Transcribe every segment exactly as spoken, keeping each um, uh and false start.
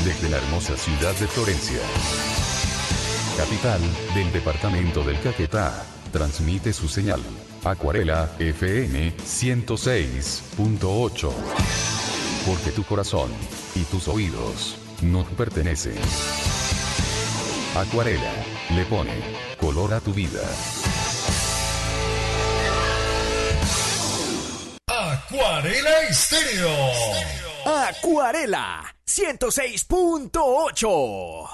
desde la hermosa ciudad de Florencia, capital del departamento del Caquetá, transmite su señal Acuarela F M ciento seis punto ocho. Porque tu corazón y tus oídos nos pertenecen. Acuarela le pone color a tu vida. Acuarela Estéreo. Acuarela ciento seis punto ocho.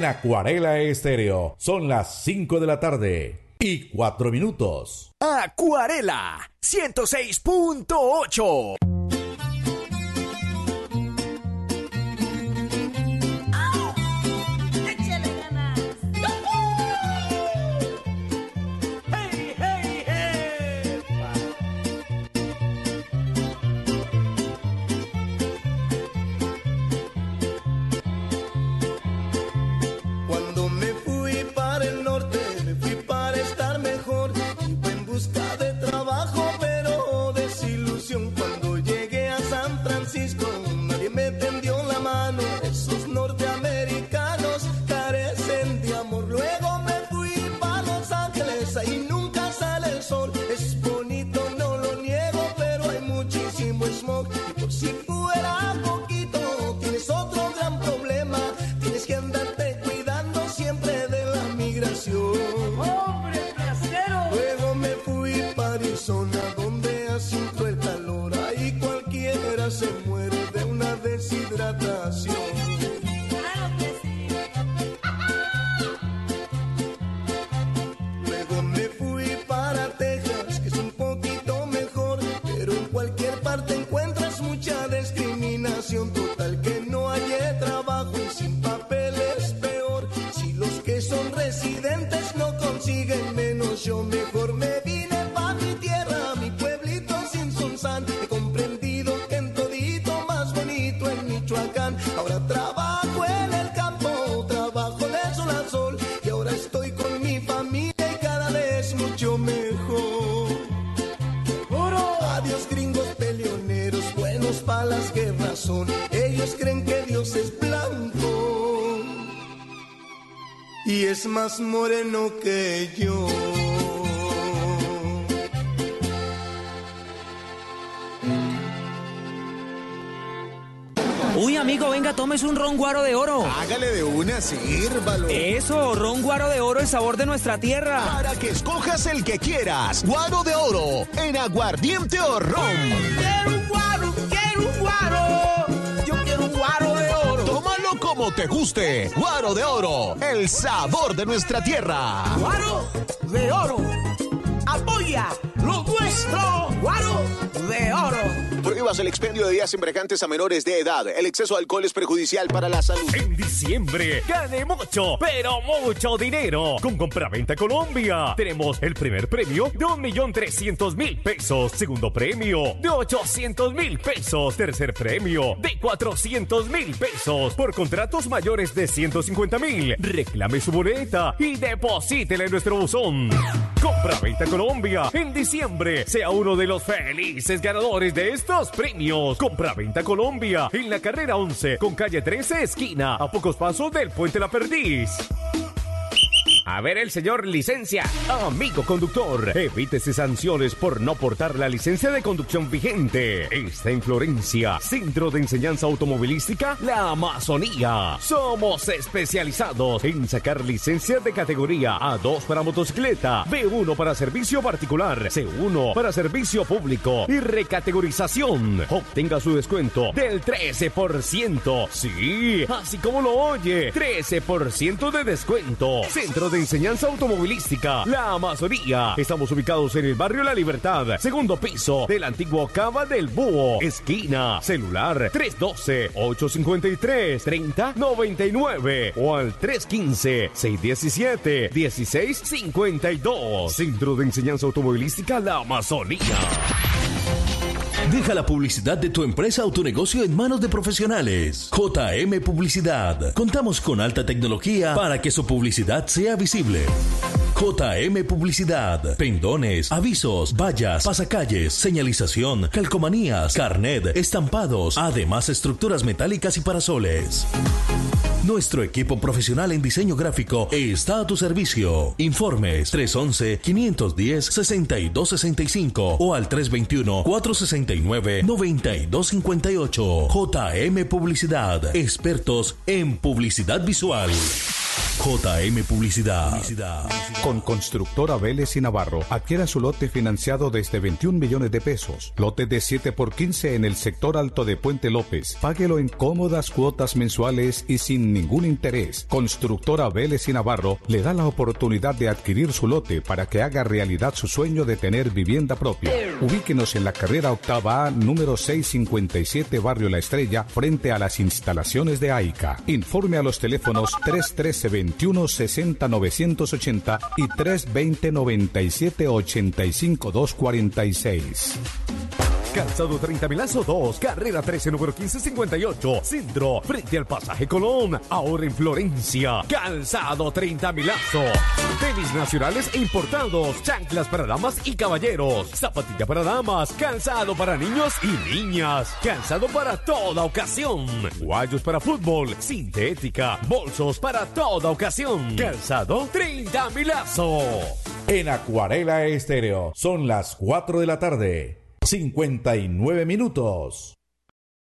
Acuarela Estéreo. Son las cinco de la tarde y cuatro minutos. Acuarela ciento seis punto ocho. Y es más moreno que yo. Uy, amigo, venga, tómese un ron Guaro de Oro. Hágale de una, sírvalo. Eso, ron Guaro de Oro, el sabor de nuestra tierra. Para que escojas el que quieras. Guaro de Oro, en aguardiente o ron. Quiero un guaro, quiero un guaro. Yo quiero un Guaro de Oro. Tómalo como te guste. Guaro de Oro, el sabor de nuestra tierra. Guaro de Oro. Apoya lo nuestro. Guaro de Oro. Prohíbas el expendio de bebidas embriagantes a menores de edad. El exceso de alcohol es perjudicial para la salud. En diciembre, gane mucho, pero mucho dinero. Con Compraventa Colombia. Tenemos el primer premio de un millón trescientos mil pesos. Segundo premio de ochocientos mil pesos. Tercer premio de cuatrocientos mil pesos. Por contratos mayores de ciento cincuenta mil. Reclame su boleta y deposítela en nuestro buzón. Compraventa Colombia. En diciembre, sea uno de los felices ganadores de estos premios. Compraventa Colombia. En la carrera once, con calle trece, esquina, a pocos pasos del Puente La Perdiz. A ver el señor licencia. Amigo conductor, evítese sanciones por no portar la licencia de conducción vigente. Está en Florencia, Centro de Enseñanza Automovilística La Amazonía. Somos especializados en sacar licencias de categoría A dos para motocicleta, B uno para servicio particular, C uno para servicio público y recategorización. Obtenga su descuento del trece por ciento. Sí, así como lo oye, trece por ciento de descuento. Centro de Enseñanza Automovilística La Amazonía. Estamos ubicados en el barrio La Libertad, segundo piso del antiguo Cava del Búho, esquina. Celular tres uno dos, ocho cinco tres, tres cero nueve nueve o al tres uno cinco, seis uno siete, uno seis cinco dos. Centro de Enseñanza Automovilística La Amazonía. Deja la publicidad de tu empresa o tu negocio en manos de profesionales. J M Publicidad. Contamos con alta tecnología para que su publicidad sea visible. J M Publicidad. Pendones, avisos, vallas, pasacalles, señalización, calcomanías, carnet, estampados, además estructuras metálicas y parasoles. Nuestro equipo profesional en diseño gráfico está a tu servicio. Informes tres uno uno, cinco uno cero, seis dos seis cinco o al tres dos uno, cuatro seis nueve, nueve dos cinco ocho. J M Publicidad. Expertos en publicidad visual. J M Publicidad. Publicidad. Con Constructora Vélez y Navarro, adquiera su lote financiado desde veintiún millones de pesos. Lote de siete por quince en el sector alto de Puente López. Páguelo en cómodas cuotas mensuales y sin ningún interés. Constructora Vélez y Navarro le da la oportunidad de adquirir su lote para que haga realidad su sueño de tener vivienda propia. Ubíquenos en la carrera octava A, número seiscientos cincuenta y siete, Barrio La Estrella, frente a las instalaciones de AICA. Informe a los teléfonos tres uno tres, veintiuno sesenta, novecientos ochenta y tres dos cero, noventa y siete, ochenta y cinco, doscientos cuarenta y seis. Calzado treinta Milazo dos, carrera trece, número quince cincuenta y ocho, Centro, frente al Pasaje Colón, ahora en Florencia. Calzado treinta Milazo. Tenis nacionales e importados, chanclas para damas y caballeros, zapatilla para damas, calzado para niños y niñas, calzado para toda ocasión, guayos para fútbol, sintética, bolsos para toda ocasión. Calzado treinta Milazo. En Acuarela Estéreo son las cuatro de la tarde. cincuenta y nueve minutos.